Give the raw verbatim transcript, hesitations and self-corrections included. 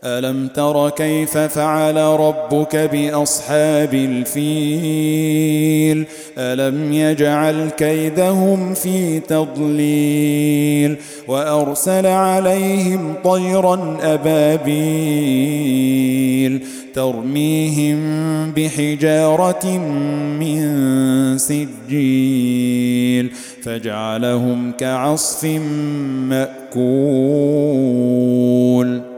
ألم تر كيف فعل ربك بأصحاب الفيل ألم يجعل كيدهم في تضليل وأرسل عليهم طيرا أبابيل ترميهم بحجارة من سجيل فجعلهم كعصف مأكول.